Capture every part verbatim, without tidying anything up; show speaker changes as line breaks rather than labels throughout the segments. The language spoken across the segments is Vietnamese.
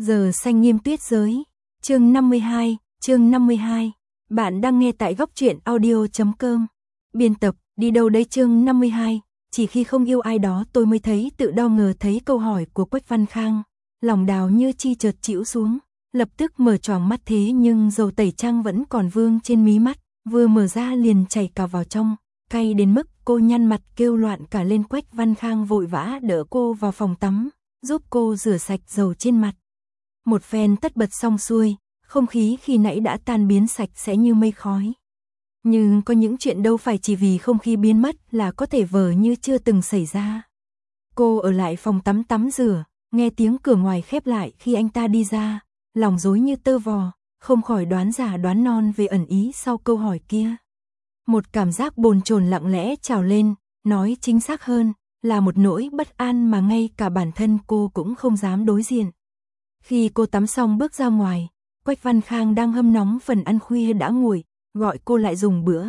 Giờ xanh nghiêm tuyết giới. Chương năm mươi hai, chương năm mươi hai. Bạn đang nghe tại góc truyện audio chấm com. Biên tập, đi đâu đấy chương năm mươi hai. Chỉ khi không yêu ai đó tôi mới thấy tự đau ngờ thấy câu hỏi của Quách Văn Khang. Lòng Đào Như Chi chợt chĩu xuống, lập tức mở choàng mắt thế nhưng dầu tẩy trăng vẫn còn vương trên mí mắt, vừa mở ra liền chảy cả vào trong, cay đến mức cô nhăn mặt kêu loạn cả lên. Quách Văn Khang vội vã đỡ cô vào phòng tắm, giúp cô rửa sạch dầu trên mặt. Một phen tất bật xong xuôi, không khí khi nãy đã tan biến sạch sẽ như mây khói. Nhưng có những chuyện đâu phải chỉ vì không khí biến mất là có thể vờ như chưa từng xảy ra. Cô ở lại phòng tắm tắm rửa, nghe tiếng cửa ngoài khép lại khi anh ta đi ra, lòng rối như tơ vò, không khỏi đoán giả đoán non về ẩn ý sau câu hỏi kia. Một cảm giác bồn chồn lặng lẽ trào lên, nói chính xác hơn, là một nỗi bất an mà ngay cả bản thân cô cũng không dám đối diện. Khi cô tắm xong bước ra ngoài, Quách Văn Khang đang hâm nóng phần ăn khuya đã nguội, gọi cô lại dùng bữa.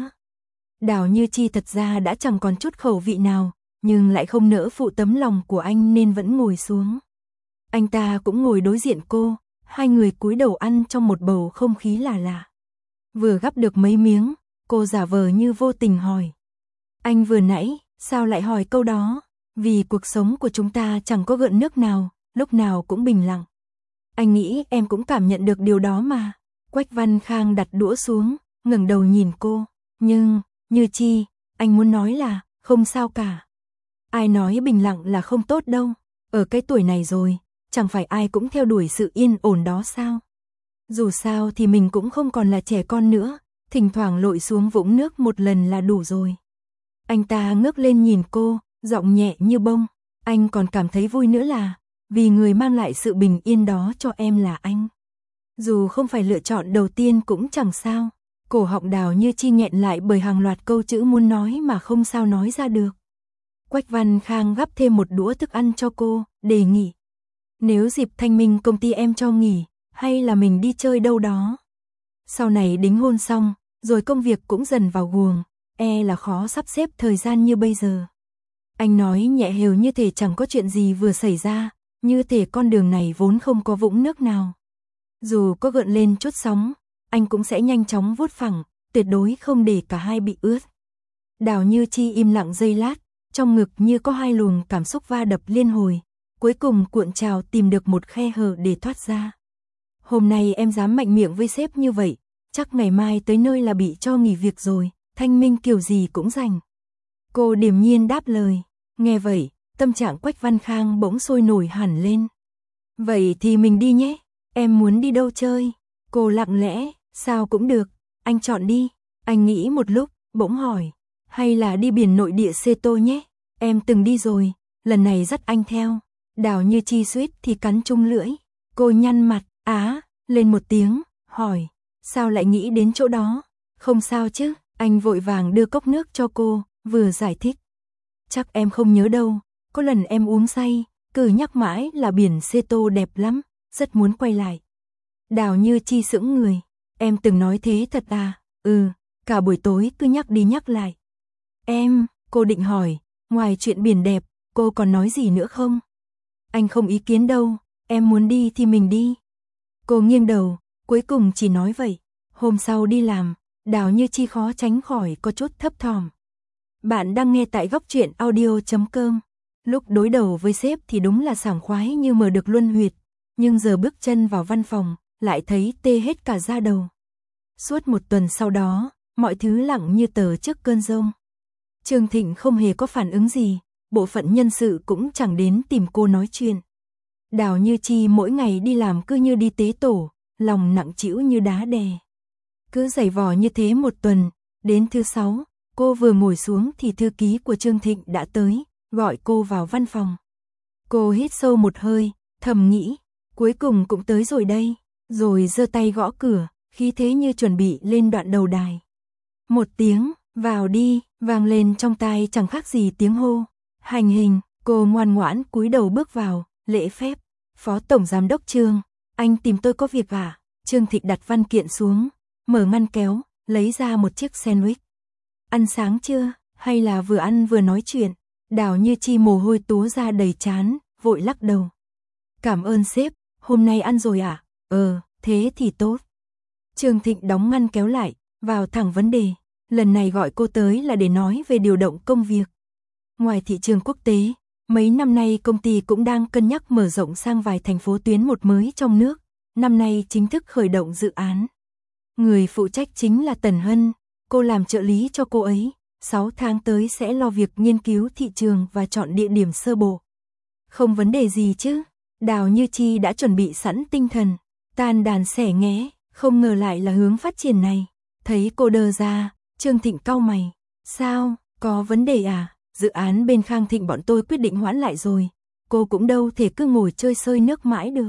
Đào Như Chi thật ra đã chẳng còn chút khẩu vị nào, nhưng lại không nỡ phụ tấm lòng của anh nên vẫn ngồi xuống. Anh ta cũng ngồi đối diện cô, hai người cúi đầu ăn trong một bầu không khí lạ lạ. Vừa gắp được mấy miếng, cô giả vờ như vô tình hỏi. Anh vừa nãy, sao lại hỏi câu đó? Vì cuộc sống của chúng ta chẳng có gợn nước nào, lúc nào cũng bình lặng. Anh nghĩ em cũng cảm nhận được điều đó mà. Quách Văn Khang đặt đũa xuống, ngẩng đầu nhìn cô. Nhưng, Như Chi, anh muốn nói là, không sao cả. Ai nói bình lặng là không tốt đâu. Ở cái tuổi này rồi, chẳng phải ai cũng theo đuổi sự yên ổn đó sao? Dù sao thì mình cũng không còn là trẻ con nữa, thỉnh thoảng lội xuống vũng nước một lần là đủ rồi. Anh ta ngước lên nhìn cô, giọng nhẹ như bông. Anh còn cảm thấy vui nữa là, vì người mang lại sự bình yên đó cho em là anh. Dù không phải lựa chọn đầu tiên cũng chẳng sao. Cổ họng Đào Như Chi nghẹn lại bởi hàng loạt câu chữ muốn nói mà không sao nói ra được. Quách Văn Khang gắp thêm một đũa thức ăn cho cô, đề nghị. Nếu dịp thanh minh công ty em cho nghỉ, hay là mình đi chơi đâu đó. Sau này đính hôn xong, rồi công việc cũng dần vào guồng, e là khó sắp xếp thời gian như bây giờ. Anh nói nhẹ hều như thể chẳng có chuyện gì vừa xảy ra, như thể con đường này vốn không có vũng nước nào. Dù có gợn lên chút sóng, anh cũng sẽ nhanh chóng vuốt phẳng, tuyệt đối không để cả hai bị ướt. Đào Như Chi im lặng giây lát, trong ngực như có hai luồng cảm xúc va đập liên hồi, cuối cùng cuộn trào tìm được một khe hở để thoát ra. Hôm nay em dám mạnh miệng với sếp như vậy, chắc ngày mai tới nơi là bị cho nghỉ việc rồi, thanh minh kiểu gì cũng rảnh. Cô điềm nhiên đáp lời. Nghe vậy, tâm trạng Quách Văn Khang bỗng sôi nổi hẳn lên. Vậy thì mình đi nhé, em muốn đi đâu chơi? Cô lặng lẽ, sao cũng được, anh chọn đi. Anh nghĩ một lúc, bỗng hỏi, hay là đi biển nội địa Sê Tô nhé, em từng đi rồi, lần này dắt anh theo. Đào Như Chi suýt thì cắn chung lưỡi, cô nhăn mặt, á, lên một tiếng, hỏi, sao lại nghĩ đến chỗ đó? Không sao chứ, anh vội vàng đưa cốc nước cho cô, vừa giải thích. Chắc em không nhớ đâu, có lần em uống say, cứ nhắc mãi là biển Sê Tô đẹp lắm, rất muốn quay lại. Đào Như Chi sững người, em từng nói thế thật à? Ừ, cả buổi tối cứ nhắc đi nhắc lại. Em, cô định hỏi, ngoài chuyện biển đẹp, cô còn nói gì nữa không? Anh không ý kiến đâu, em muốn đi thì mình đi. Cô nghiêng đầu, cuối cùng chỉ nói vậy. Hôm sau đi làm, Đào Như Chi khó tránh khỏi có chút thấp thỏm. Bạn đang nghe tại góc truyện audio chấm com. Lúc đối đầu với sếp thì đúng là sảng khoái như mở được luân huyệt, nhưng giờ bước chân vào văn phòng, lại thấy tê hết cả da đầu. Suốt một tuần sau đó, mọi thứ lặng như tờ trước cơn giông. Trương Thịnh không hề có phản ứng gì, bộ phận nhân sự cũng chẳng đến tìm cô nói chuyện. Đào Như Chi mỗi ngày đi làm cứ như đi tế tổ, lòng nặng trĩu như đá đè. Cứ giày vò như thế một tuần, đến thứ sáu, cô vừa ngồi xuống thì thư ký của Trương Thịnh đã tới, gọi cô vào văn phòng. Cô hít sâu một hơi, thầm nghĩ, cuối cùng cũng tới rồi đây, rồi giơ tay gõ cửa, khí thế như chuẩn bị lên đoạn đầu đài. Một tiếng, vào đi, vang lên trong tai chẳng khác gì tiếng hô. Hành hình, cô ngoan ngoãn cúi đầu bước vào, lễ phép. Phó Tổng Giám đốc Trương, anh tìm tôi có việc à? Trương Thịnh đặt văn kiện xuống, mở ngăn kéo, lấy ra một chiếc sandwich. Ăn sáng chưa, hay là vừa ăn vừa nói chuyện? Đào Như Chi mồ hôi túa ra đầy trán, vội lắc đầu. Cảm ơn sếp, Hôm nay ăn rồi à? Ờ, thế thì tốt. Trương Thịnh đóng ngăn kéo lại, vào thẳng vấn đề. Lần này gọi cô tới là để nói về điều động công việc. Ngoài thị trường quốc tế, mấy năm nay công ty cũng đang cân nhắc mở rộng sang vài thành phố tuyến một mới trong nước. Năm nay chính thức khởi động dự án. Người phụ trách chính là Tần Hân, cô làm trợ lý cho cô ấy. sáu tháng tới sẽ lo việc nghiên cứu thị trường và chọn địa điểm sơ bộ. Không vấn đề gì chứ? Đào Như Chi đã chuẩn bị sẵn tinh thần, tan đàn xẻ nghé, không ngờ lại là hướng phát triển này. Thấy cô đờ ra, Trương Thịnh cau mày. Sao, có vấn đề à? Dự án bên Khang Thịnh bọn tôi quyết định hoãn lại rồi. Cô cũng đâu thể cứ ngồi chơi sơi nước mãi được.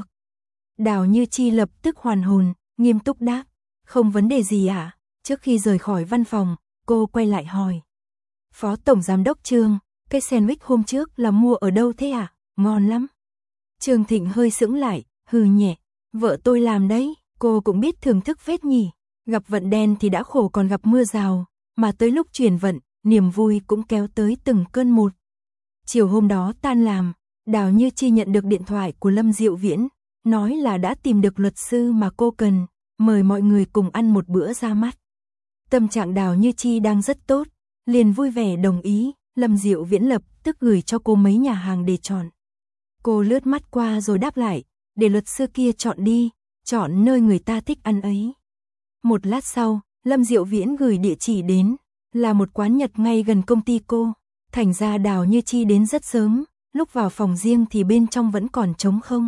Đào Như Chi lập tức hoàn hồn, nghiêm túc đáp. Không vấn đề gì ạ. À? Trước khi rời khỏi văn phòng, cô quay lại hỏi. Phó Tổng Giám đốc Trương, cái sandwich hôm trước là mua ở đâu thế à? Ngon lắm. Trương Thịnh hơi sững lại, hừ nhẹ. Vợ tôi làm đấy, cô cũng biết thưởng thức phết nhỉ. Gặp vận đen thì đã khổ còn gặp mưa rào, mà tới lúc chuyển vận, niềm vui cũng kéo tới từng cơn một. Chiều hôm đó tan làm, Đào Như Chi nhận được điện thoại của Lâm Diệu Viễn, nói là đã tìm được luật sư mà cô cần, mời mọi người cùng ăn một bữa ra mắt. Tâm trạng Đào Như Chi đang rất tốt, liền vui vẻ đồng ý. Lâm Diệu Viễn lập tức gửi cho cô mấy nhà hàng để chọn. Cô lướt mắt qua rồi đáp lại, để luật sư kia chọn đi, chọn nơi người ta thích ăn ấy. Một lát sau, Lâm Diệu Viễn gửi địa chỉ đến, là một quán Nhật ngay gần công ty cô. Thành ra Đào Như Chi đến rất sớm, lúc vào phòng riêng thì bên trong vẫn còn trống không.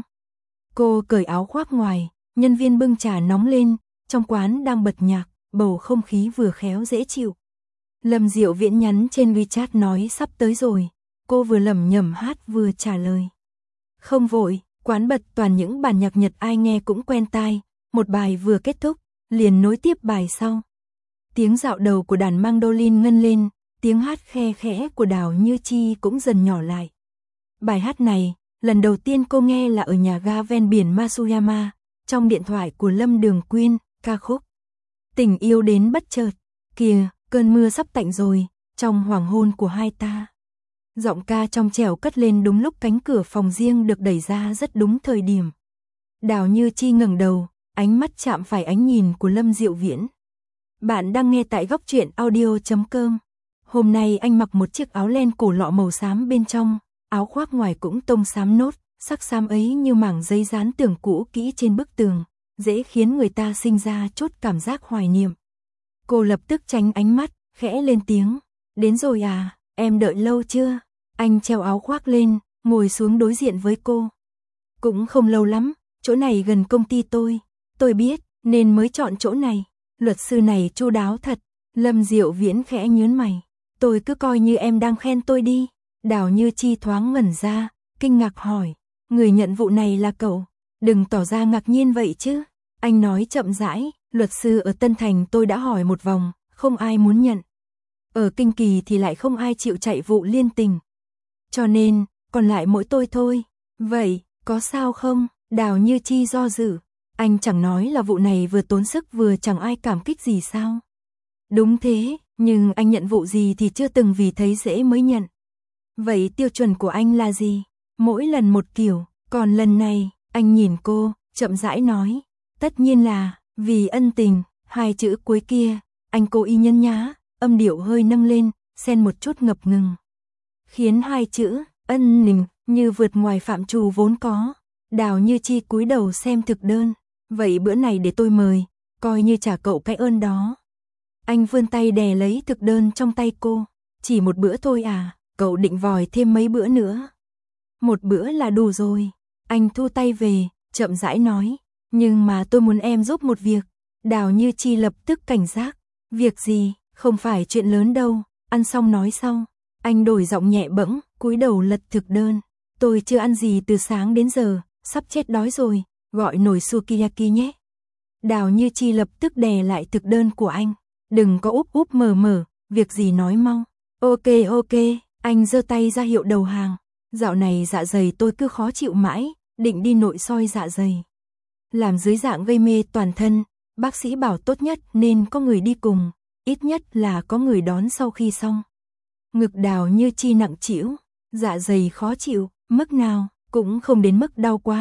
Cô cởi áo khoác ngoài, nhân viên bưng trà nóng lên, trong quán đang bật nhạc, bầu không khí vừa khéo dễ chịu. Lâm Diệu Viễn nhắn trên WeChat nói sắp tới rồi, cô vừa lẩm nhẩm hát vừa trả lời. Không vội, quán bật toàn những bản nhạc Nhật ai nghe cũng quen tai, một bài vừa kết thúc, liền nối tiếp bài sau. Tiếng dạo đầu của đàn mandolin ngân lên, tiếng hát khe khẽ của Đào Như Chi cũng dần nhỏ lại. Bài hát này, lần đầu tiên cô nghe là ở nhà ga ven biển Matsuyama, trong điện thoại của Lâm Đường Quyên, ca khúc Tình yêu đến bất chợt. Kìa, cơn mưa sắp tạnh rồi, trong hoàng hôn của hai ta. Giọng ca trong trẻo cất lên đúng lúc cánh cửa phòng riêng được đẩy ra rất đúng thời điểm. Đào Như Chi ngẩng đầu, ánh mắt chạm phải ánh nhìn của Lâm Diệu Viễn. Bạn đang nghe tại góc truyện audio chấm com. Hôm nay anh mặc một chiếc áo len cổ lọ màu xám bên trong, áo khoác ngoài cũng tông xám nốt, sắc xám ấy như mảng giấy dán tưởng cũ kỹ trên bức tường, dễ khiến người ta sinh ra chút cảm giác hoài niệm. Cô lập tức tránh ánh mắt, khẽ lên tiếng. Đến rồi à, em đợi lâu chưa? Anh treo áo khoác lên, ngồi xuống đối diện với cô. Cũng không lâu lắm, chỗ này gần công ty tôi. Tôi biết, nên mới chọn chỗ này. Luật sư này chu đáo thật. Lâm Diệu Viễn khẽ nhớn mày. Tôi cứ coi như em đang khen tôi đi. Đào Như Chi thoáng ngẩn ra, kinh ngạc hỏi. Người nhận vụ này là cậu. Đừng tỏ ra ngạc nhiên vậy chứ. Anh nói chậm rãi. Luật sư ở Tân Thành tôi đã hỏi một vòng, không ai muốn nhận. Ở Kinh Kỳ thì lại không ai chịu chạy vụ liên tình. Cho nên, còn lại mỗi tôi thôi. Vậy, có sao không? Đào Như Chi do dự. Anh chẳng nói là vụ này vừa tốn sức vừa chẳng ai cảm kích gì sao? Đúng thế, nhưng anh nhận vụ gì thì chưa từng vì thấy dễ mới nhận. Vậy tiêu chuẩn của anh là gì? Mỗi lần một kiểu, còn lần này, anh nhìn cô, chậm rãi nói. Tất nhiên là, vì ân tình, hai chữ cuối kia, anh cố ý nhấn nhá, âm điệu hơi nâng lên, xen một chút ngập ngừng. Khiến hai chữ, ân tình, như vượt ngoài phạm trù vốn có. Đào Như Chi cúi đầu xem thực đơn. Vậy bữa này để tôi mời, coi như trả cậu cái ơn đó. Anh vươn tay đè lấy thực đơn trong tay cô. Chỉ một bữa thôi à, cậu định vòi thêm mấy bữa nữa? Một bữa là đủ rồi. Anh thu tay về, chậm rãi nói. Nhưng mà tôi muốn em giúp một việc. Đào Như Chi lập tức cảnh giác. Việc gì, không phải chuyện lớn đâu. Ăn xong nói sau. Anh đổi giọng nhẹ bẫng, cúi đầu lật thực đơn. Tôi chưa ăn gì từ sáng đến giờ, sắp chết đói rồi. Gọi nồi sukiyaki nhé. Đào Như Chi lập tức đè lại thực đơn của anh. Đừng có úp úp mở mở, việc gì nói mau. Ok ok, anh giơ tay ra hiệu đầu hàng. Dạo này dạ dày tôi cứ khó chịu mãi, định đi nội soi dạ dày. Làm dưới dạng gây mê toàn thân, bác sĩ bảo tốt nhất nên có người đi cùng, ít nhất là có người đón sau khi xong. Ngực Đào Như Chi nặng trĩu, dạ dày khó chịu, mức nào, cũng không đến mức đau quá,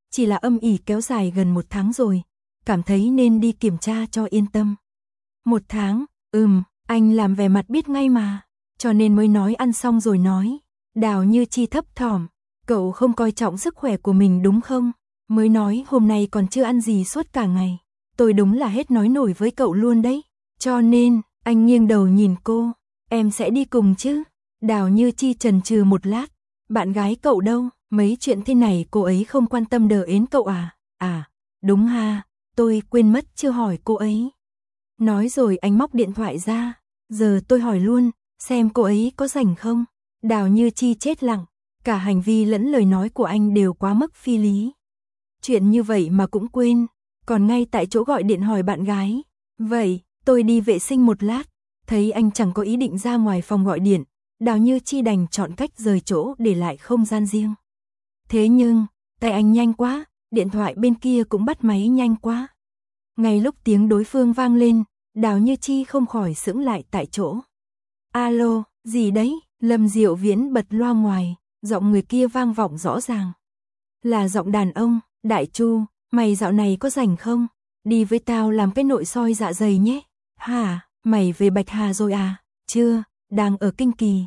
chỉ là âm ỉ kéo dài gần một tháng rồi, cảm thấy nên đi kiểm tra cho yên tâm. Một tháng, ừm, anh làm vẻ mặt biết ngay mà, cho nên mới nói ăn xong rồi nói. Đào Như Chi thấp thỏm, cậu không coi trọng sức khỏe của mình đúng không? Mới nói hôm nay còn chưa ăn gì suốt cả ngày. Tôi đúng là hết nói nổi với cậu luôn đấy. Cho nên, anh nghiêng đầu nhìn cô, em sẽ đi cùng chứ? Đào Như Chi chần chừ một lát, bạn gái cậu đâu? Mấy chuyện thế này cô ấy không quan tâm đờ ến cậu à? À, đúng ha, tôi quên mất chưa hỏi cô ấy. Nói rồi anh móc điện thoại ra, giờ tôi hỏi luôn, xem cô ấy có rảnh không? Đào Như Chi chết lặng, cả hành vi lẫn lời nói của anh đều quá mức phi lý. Chuyện như vậy mà cũng quên, còn ngay tại chỗ gọi điện hỏi bạn gái. Vậy, tôi đi vệ sinh một lát, thấy anh chẳng có ý định ra ngoài phòng gọi điện, Đào Như Chi đành chọn cách rời chỗ để lại không gian riêng. Thế nhưng, tay anh nhanh quá, điện thoại bên kia cũng bắt máy nhanh quá. Ngay lúc tiếng đối phương vang lên, Đào Như Chi không khỏi sững lại tại chỗ. Alo, gì đấy? Lâm Diệu Viễn bật loa ngoài, giọng người kia vang vọng rõ ràng. Là giọng đàn ông. Đại Chu, mày dạo này có rảnh không? Đi với tao làm cái nội soi dạ dày nhé. Hả, mày về Bạch Hà rồi à? Chưa, đang ở Kinh Kỳ.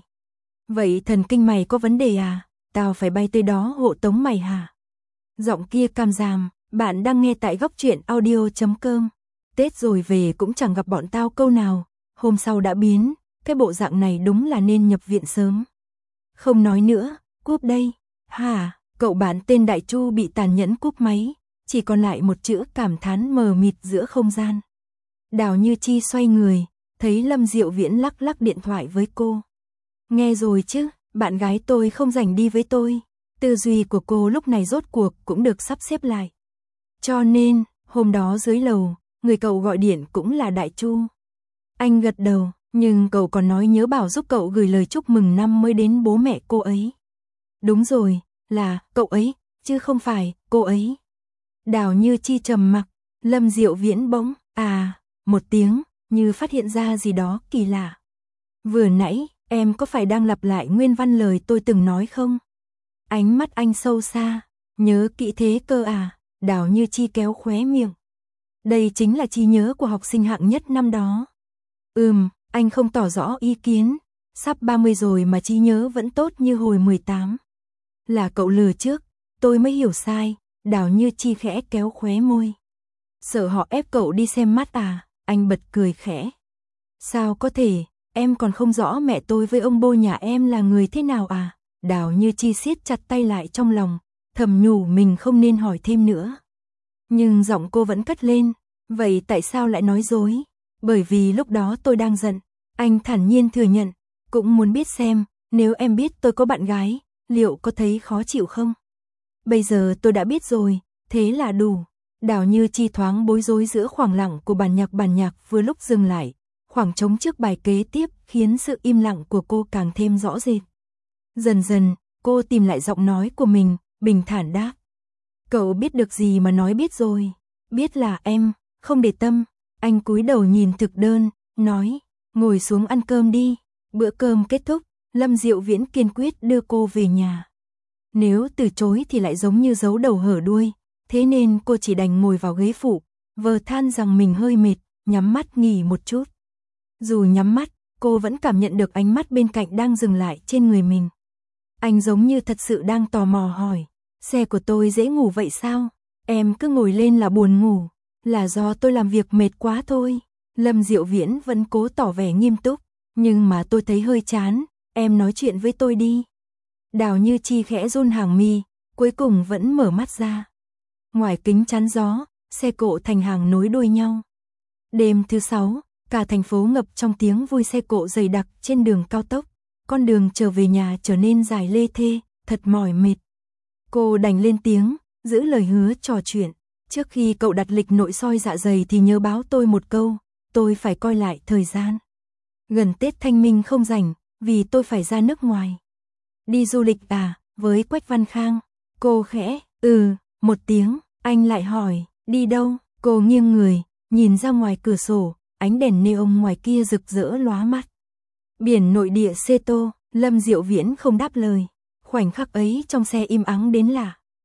Vậy thần kinh mày có vấn đề à? Tao phải bay tới đó hộ tống mày hả? Giọng kia cam giảm, bạn đang nghe tại góc truyện audio chấm com. Tết rồi về cũng chẳng gặp bọn tao câu nào, hôm sau đã biến, cái bộ dạng này đúng là nên nhập viện sớm. Không nói nữa, cúp đây. Hả? Cậu bạn tên Đại Chu bị tàn nhẫn cúp máy, chỉ còn lại một chữ cảm thán mờ mịt giữa không gian. Đào Như Chi xoay người, thấy Lâm Diệu Viễn lắc lắc điện thoại với cô. Nghe rồi chứ, bạn gái tôi không rảnh đi với tôi. Tư duy của cô lúc này rốt cuộc cũng được sắp xếp lại. Cho nên, hôm đó dưới lầu, người cậu gọi điện cũng là Đại Chu. Anh gật đầu, nhưng cậu còn nói nhớ bảo giúp cậu gửi lời chúc mừng năm mới đến bố mẹ cô ấy. Đúng rồi. Là, cậu ấy, chứ không phải, cô ấy. Đào Như Chi trầm mặc, Lâm Diệu Viễn bỗng, à, một tiếng, như phát hiện ra gì đó kỳ lạ. Vừa nãy, em có phải đang lặp lại nguyên văn lời tôi từng nói không? Ánh mắt anh sâu xa, nhớ kỹ thế cơ à? Đào Như Chi kéo khóe miệng. Đây chính là trí nhớ của học sinh hạng nhất năm đó. Ừm, anh không tỏ rõ ý kiến, sắp ba mươi rồi mà trí nhớ vẫn tốt như hồi mười tám. Là cậu lừa trước, tôi mới hiểu sai. Đào Như Chi khẽ kéo khóe môi. Sợ họ ép cậu đi xem mắt à? Anh bật cười khẽ. Sao có thể, em còn không rõ mẹ tôi với ông bô nhà em là người thế nào à? Đào Như Chi siết chặt tay lại trong lòng, thầm nhủ mình không nên hỏi thêm nữa. Nhưng giọng cô vẫn cất lên. Vậy tại sao lại nói dối? Bởi vì lúc đó tôi đang giận. Anh thản nhiên thừa nhận. Cũng muốn biết xem, nếu em biết tôi có bạn gái, liệu có thấy khó chịu không? Bây giờ tôi đã biết rồi, thế là đủ. Đào Như Chi thoáng bối rối giữa khoảng lặng của bản nhạc bản nhạc vừa lúc dừng lại. Khoảng trống trước bài kế tiếp khiến sự im lặng của cô càng thêm rõ rệt. Dần dần, cô tìm lại giọng nói của mình, bình thản đáp. Cậu biết được gì mà nói biết rồi. Biết là em, không để tâm. Anh cúi đầu nhìn thực đơn, nói, ngồi xuống ăn cơm đi. Bữa cơm kết thúc, Lâm Diệu Viễn kiên quyết đưa cô về nhà. Nếu từ chối thì lại giống như giấu đầu hở đuôi, thế nên cô chỉ đành ngồi vào ghế phụ, vờ than rằng mình hơi mệt, nhắm mắt nghỉ một chút. Dù nhắm mắt, cô vẫn cảm nhận được ánh mắt bên cạnh đang dừng lại trên người mình. Anh giống như thật sự đang tò mò hỏi, xe của tôi dễ ngủ vậy sao? Em cứ ngồi lên là buồn ngủ, là do tôi làm việc mệt quá thôi. Lâm Diệu Viễn vẫn cố tỏ vẻ nghiêm túc, nhưng mà tôi thấy hơi chán, em nói chuyện với tôi đi. Đào Như Chi khẽ run hàng mi, cuối cùng vẫn mở mắt ra. Ngoài kính chắn gió, xe cộ thành hàng nối đuôi nhau. Đêm thứ sáu, cả thành phố ngập trong tiếng vui xe cộ dày đặc trên đường cao tốc. Con đường trở về nhà trở nên dài lê thê, thật mỏi mệt. Cô đành lên tiếng, giữ lời hứa trò chuyện. Trước khi cậu đặt lịch nội soi dạ dày thì nhớ báo tôi một câu, tôi phải coi lại thời gian. Gần Tết Thanh Minh không rảnh, vì tôi phải ra nước ngoài. Đi du lịch à, với Quách Văn Khang. Cô khẽ, ừ, một tiếng, anh lại hỏi, đi đâu? Cô nghiêng người, nhìn ra ngoài cửa sổ, ánh đèn neon ngoài kia rực rỡ lóa mắt. Biển nội địa Seto, Lâm Diệu Viễn không đáp lời. Khoảnh khắc ấy trong xe im ắng đến lạ.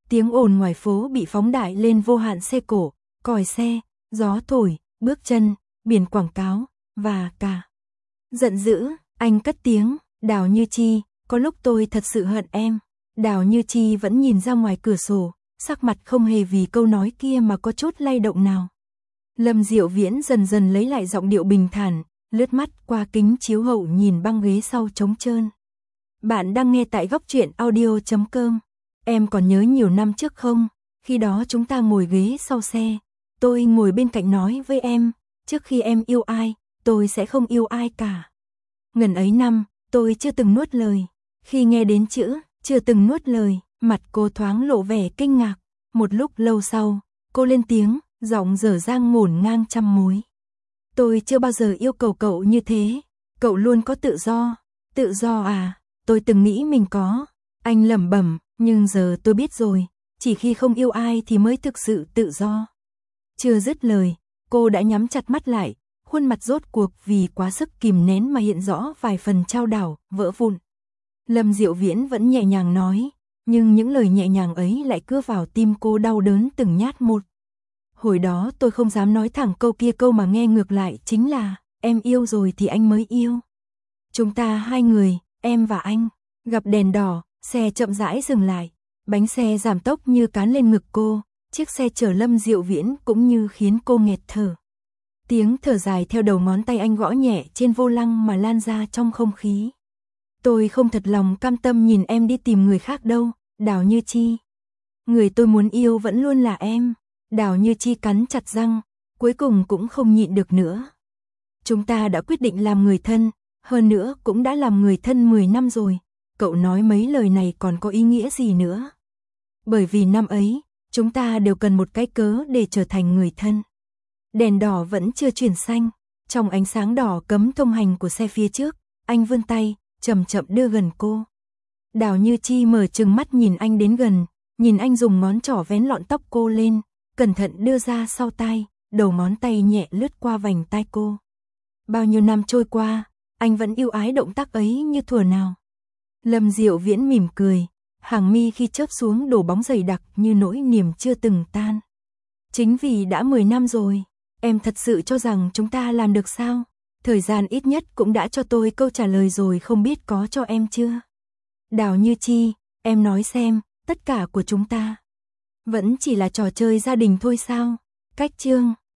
Tiếng ồn ngoài phố bị phóng đại lên vô hạn xe cộ, còi xe, gió thổi, bước chân, biển quảng cáo, và cả. Giận dữ, anh cất tiếng, Đào Như Chi, có lúc tôi thật sự hận em. Đào Như Chi vẫn nhìn ra ngoài cửa sổ, sắc mặt không hề vì câu nói kia mà có chút lay động nào. Lâm Diệu Viễn dần dần lấy lại giọng điệu bình thản, lướt mắt qua kính chiếu hậu nhìn băng ghế sau trống trơn. Bạn đang nghe tại góc truyện audio chấm com. Em còn nhớ nhiều năm trước không? Khi đó chúng ta ngồi ghế sau xe. Tôi ngồi bên cạnh nói với em, trước khi em yêu ai, tôi sẽ không yêu ai cả. Ngần ấy năm, tôi chưa từng nuốt lời. Khi nghe đến chữ, chưa từng nuốt lời, mặt cô thoáng lộ vẻ kinh ngạc. Một lúc lâu sau, cô lên tiếng, giọng dở dang ngổn ngang trăm mối. Tôi chưa bao giờ yêu cầu cậu như thế. Cậu luôn có tự do. Tự do à? Tôi từng nghĩ mình có. Anh lẩm bẩm, nhưng giờ tôi biết rồi. Chỉ khi không yêu ai thì mới thực sự tự do. Chưa dứt lời, cô đã nhắm chặt mắt lại. Khuôn mặt rốt cuộc vì quá sức kìm nén mà hiện rõ vài phần chao đảo, vỡ vụn. Lâm Diệu Viễn vẫn nhẹ nhàng nói, nhưng những lời nhẹ nhàng ấy lại cứa vào tim cô đau đớn từng nhát một. Hồi đó tôi không dám nói thẳng câu kia, câu mà nghe ngược lại chính là, em yêu rồi thì anh mới yêu. Chúng ta hai người, em và anh, gặp đèn đỏ, xe chậm rãi dừng lại, bánh xe giảm tốc như cán lên ngực cô, chiếc xe chở Lâm Diệu Viễn cũng như khiến cô nghẹt thở. Tiếng thở dài theo đầu ngón tay anh gõ nhẹ trên vô lăng mà lan ra trong không khí. Tôi không thật lòng cam tâm nhìn em đi tìm người khác đâu, Đào Như Chi. Người tôi muốn yêu vẫn luôn là em. Đào Như Chi cắn chặt răng, cuối cùng cũng không nhịn được nữa. Chúng ta đã quyết định làm người thân, hơn nữa cũng đã làm người thân mười năm rồi. Cậu nói mấy lời này còn có ý nghĩa gì nữa? Bởi vì năm ấy, chúng ta đều cần một cái cớ để trở thành người thân. Đèn đỏ vẫn chưa chuyển xanh, trong ánh sáng đỏ cấm thông hành của xe phía trước, anh vươn tay, chậm chậm đưa gần cô. Đào Như Chi mở trừng mắt nhìn anh đến gần, nhìn anh dùng ngón trỏ vén lọn tóc cô lên, cẩn thận đưa ra sau tai, đầu ngón tay nhẹ lướt qua vành tai cô. Bao nhiêu năm trôi qua, anh vẫn yêu ái động tác ấy như thuở nào. Lâm Diệu Viễn mỉm cười, hàng mi khi chớp xuống đổ bóng dày đặc như nỗi niềm chưa từng tan. Chính vì đã mười năm rồi, em thật sự cho rằng chúng ta làm được sao? Thời gian ít nhất cũng đã cho tôi câu trả lời rồi, không biết có cho em chưa? Đào Như Chi, em nói xem, tất cả của chúng ta vẫn chỉ là trò chơi gia đình thôi sao? Cách chương